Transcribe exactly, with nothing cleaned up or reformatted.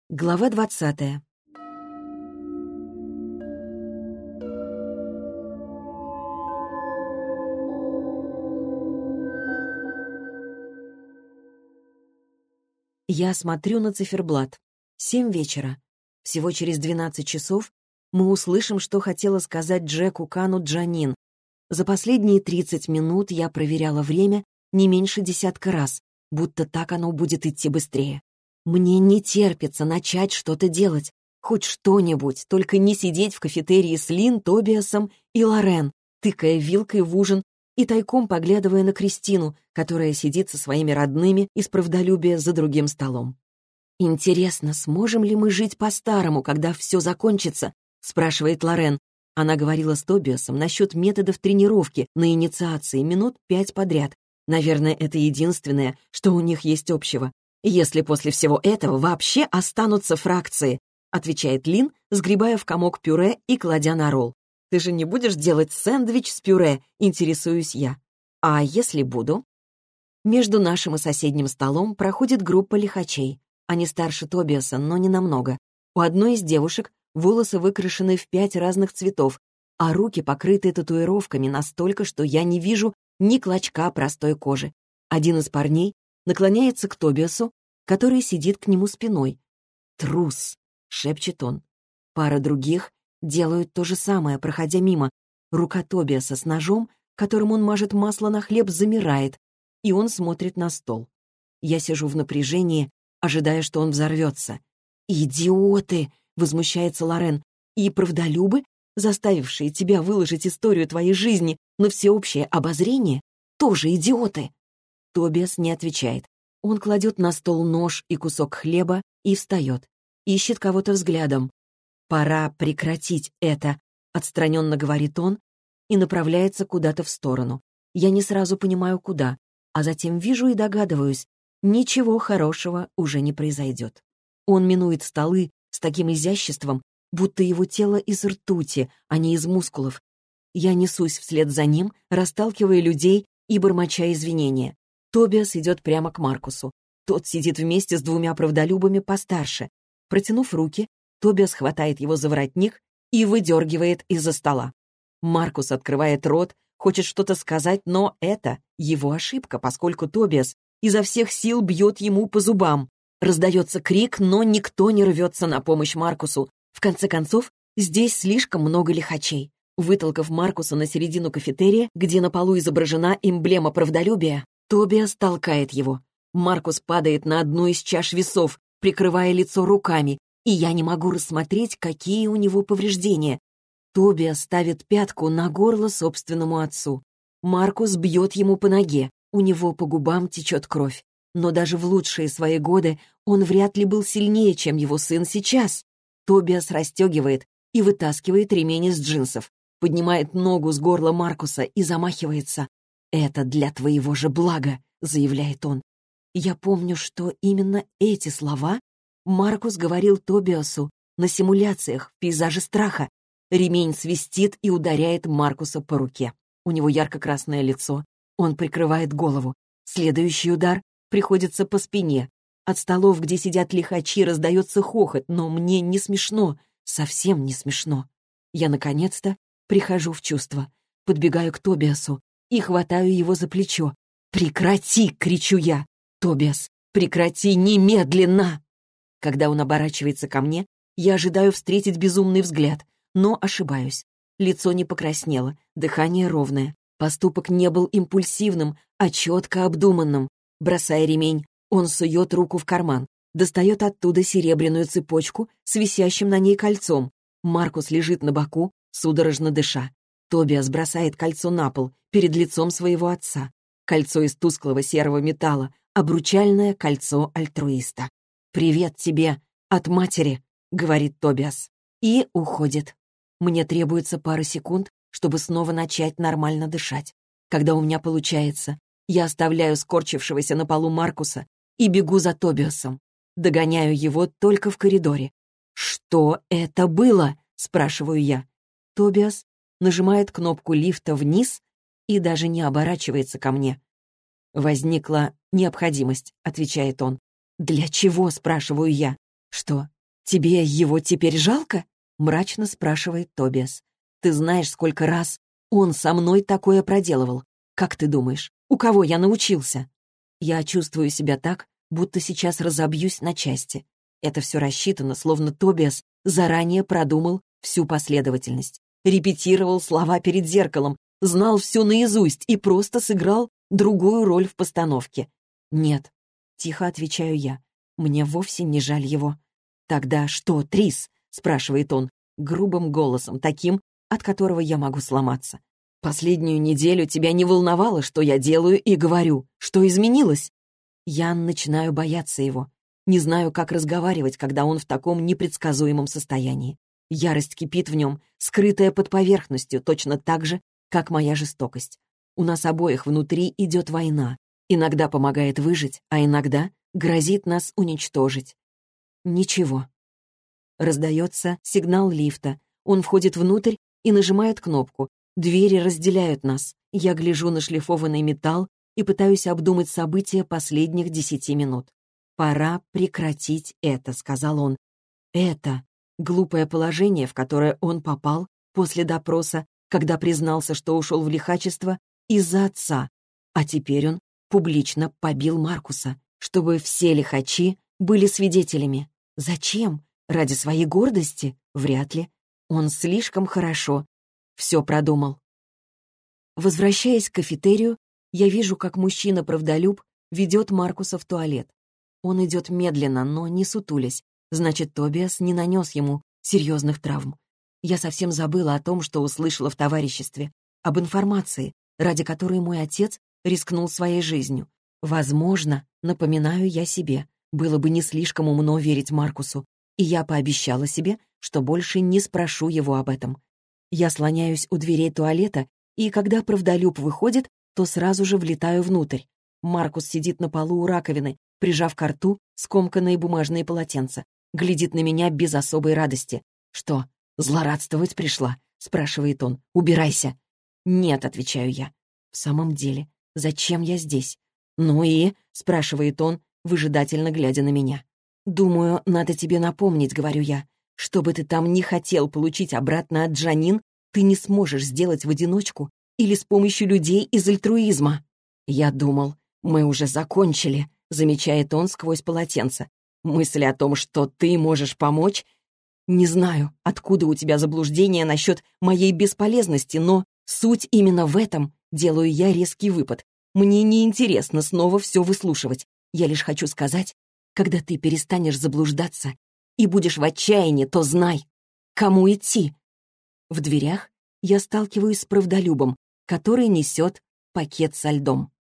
Глава двадцатая. Я смотрю на циферблат. Семь вечера. Всего через двенадцать часов мы услышим, что хотела сказать Джеку Кану Джанин. За последние тридцать минут я проверяла время не меньше десятка раз, будто так оно будет идти быстрее. Мне не терпится начать что-то делать, хоть что-нибудь, только не сидеть в кафетерии с Лин, Тобиасом и Лорен, тыкая вилкой в ужин и тайком поглядывая на Кристину, которая сидит со своими родными из правдолюбия за другим столом. «Интересно, сможем ли мы жить по-старому, когда все закончится?» — спрашивает Лорен. Она говорила с Тобиасом насчет методов тренировки на инициации минут пять подряд. Наверное, это единственное, что у них есть общего. «Если после всего этого вообще останутся фракции», — отвечает Лин, сгребая в комок пюре и кладя на ролл. «Ты же не будешь делать сэндвич с пюре?» — интересуюсь я. «А если буду?» Между нашим и соседним столом проходит группа лихачей. Они старше Тобиаса, но не намного. У одной из девушек волосы выкрашены в пять разных цветов, а руки покрыты татуировками настолько, что я не вижу ни клочка простой кожи. Один из парней наклоняется к Тобиасу, который сидит к нему спиной. «Трус!» — шепчет он. Пара других делают то же самое, проходя мимо. Рука Тобиаса с ножом, которым он мажет масло на хлеб, замирает, и он смотрит на стол. Я сижу в напряжении, ожидая, что он взорвется. «Идиоты!» — возмущается Лорен. «И правдолюбы, заставившие тебя выложить историю твоей жизни на всеобщее обозрение, тоже идиоты!» Тобиас не отвечает. Он кладет на стол нож и кусок хлеба и встает. Ищет кого-то взглядом. «Пора прекратить это», — отстраненно говорит он и направляется куда-то в сторону. Я не сразу понимаю, куда, а затем вижу и догадываюсь, ничего хорошего уже не произойдет. Он минует столы с таким изяществом, будто его тело из ртути, а не из мускулов. Я несусь вслед за ним, расталкивая людей и бормоча извинения. Тобиас идет прямо к Маркусу. Тот сидит вместе с двумя правдолюбами постарше. Протянув руки, Тобиас хватает его за воротник и выдергивает из-за стола. Маркус открывает рот, хочет что-то сказать, но это его ошибка, поскольку Тобиас изо всех сил бьет ему по зубам. Раздается крик, но никто не рвется на помощь Маркусу. В конце концов, здесь слишком много лихачей. Вытолкав Маркуса на середину кафетерия, где на полу изображена эмблема правдолюбия, Тобиас толкает его. Маркус падает на одну из чаш весов, прикрывая лицо руками, и я не могу рассмотреть, какие у него повреждения. Тобиас ставит пятку на горло собственному отцу. Маркус бьет ему по ноге, у него по губам течет кровь. Но даже в лучшие свои годы он вряд ли был сильнее, чем его сын сейчас. Тобиас расстегивает и вытаскивает ремень из джинсов, поднимает ногу с горла Маркуса и замахивается. «Это для твоего же блага», — заявляет он. Я помню, что именно эти слова Маркус говорил Тобиасу на симуляциях в пейзаже страха. Ремень свистит и ударяет Маркуса по руке. У него ярко-красное лицо, он прикрывает голову. Следующий удар приходится по спине. От столов, где сидят лихачи, раздается хохот, но мне не смешно, совсем не смешно. Я, наконец-то, прихожу в чувство, подбегаю к Тобиасу и хватаю его за плечо. «Прекрати!» — кричу я. «Тобиас, прекрати немедленно!» Когда он оборачивается ко мне, я ожидаю встретить безумный взгляд, но ошибаюсь. Лицо не покраснело, дыхание ровное. Поступок не был импульсивным, а четко обдуманным. Бросая ремень, он сует руку в карман, достает оттуда серебряную цепочку с висящим на ней кольцом. Маркус лежит на боку, судорожно дыша. Тобиас бросает кольцо на пол, перед лицом своего отца. Кольцо из тусклого серого металла, обручальное кольцо альтруиста. «Привет тебе от матери», — говорит Тобиас. И уходит. Мне требуется пара секунд, чтобы снова начать нормально дышать. Когда у меня получается, я оставляю скорчившегося на полу Маркуса и бегу за Тобиасом. Догоняю его только в коридоре. «Что это было?» — спрашиваю я. Тобиас нажимает кнопку лифта вниз и даже не оборачивается ко мне. «Возникла необходимость», — отвечает он. «Для чего?» — спрашиваю я. «Что, «Тебе его теперь жалко?» — мрачно спрашивает Тобиас. «Ты знаешь, сколько раз он со мной такое проделывал. Как ты думаешь, у кого я научился?» Я чувствую себя так, будто сейчас разобьюсь на части. Это все рассчитано, словно Тобиас заранее продумал всю последовательность, репетировал слова перед зеркалом, знал все наизусть и просто сыграл другую роль в постановке. «Нет», — тихо отвечаю я, — «мне вовсе не жаль его». «Тогда что, Трис?» — спрашивает он, грубым голосом, таким, от которого я могу сломаться. «Последнюю неделю тебя не волновало, что я делаю и говорю, что изменилось?» Я начинаю бояться его. Не знаю, как разговаривать, когда он в таком непредсказуемом состоянии. Ярость кипит в нем, скрытая под поверхностью, точно так же, как моя жестокость. У нас обоих внутри идет война. Иногда помогает выжить, а иногда грозит нас уничтожить. Ничего. Раздается сигнал лифта. Он входит внутрь и нажимает кнопку. Двери разделяют нас. Я гляжу на шлифованный металл и пытаюсь обдумать события последних десяти минут. «Пора прекратить это», — сказал он. «Это глупое положение, в которое он попал после допроса, когда признался, что ушел в лихачество из-за отца, а теперь он публично побил Маркуса, чтобы все лихачи были свидетелями. Зачем? Ради своей гордости? Вряд ли. Он слишком хорошо все продумал». Возвращаясь к кафетерию, я вижу, как мужчина-правдолюб ведет Маркуса в туалет. Он идет медленно, но не сутулясь. Значит, Тобиас не нанес ему серьезных травм. Я совсем забыла о том, что услышала в товариществе, об информации, ради которой мой отец рискнул своей жизнью. Возможно, напоминаю я себе, было бы не слишком умно верить Маркусу, и я пообещала себе, что больше не спрошу его об этом. Я слоняюсь у дверей туалета, и когда правдолюб выходит, то сразу же влетаю внутрь. Маркус сидит на полу у раковины, прижав ко рту скомканные бумажные полотенца, глядит на меня без особой радости. «Что, злорадствовать пришла?» — спрашивает он. «Убирайся». «Нет», — отвечаю я. «В самом деле, зачем я здесь?» «Ну и?» — спрашивает он, выжидательно глядя на меня. «Думаю, надо тебе напомнить», — говорю я. «Что бы ты там ни хотел получить обратно от Джанин, ты не сможешь сделать в одиночку или с помощью людей из альтруизма». «Я думал, мы уже закончили», — замечает он сквозь полотенце. «Мысль о том, что ты можешь помочь...» «Не знаю, откуда у тебя заблуждение насчет моей бесполезности, но суть именно в этом», — делаю я резкий выпад. «Мне неинтересно снова все выслушивать. Я лишь хочу сказать, когда ты перестанешь заблуждаться и будешь в отчаянии, то знай, кому идти». В дверях я сталкиваюсь с правдолюбом, который несет пакет со льдом.